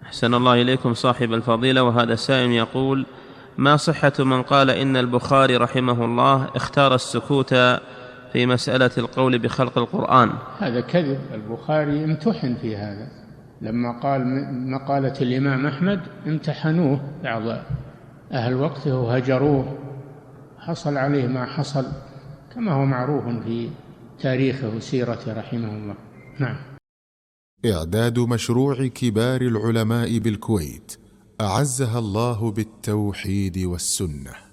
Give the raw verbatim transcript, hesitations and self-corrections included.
أحسن الله إليكم صاحب الفضيلة. وهذا سائل يقول: ما صحة من قال إن البخاري رحمه الله اختار السكوت في مسألة القول بخلق القرآن؟ هذا كذب. البخاري امتحن في هذا، لما قال مقالة الإمام أحمد امتحنوه بعض أهل وقته وهجروه، حصل عليه ما حصل كما هو معروف في تاريخه وسيرته رحمه الله. نعم. إعداد مشروع كبار العلماء بالكويت أعزها الله بالتوحيد والسنة.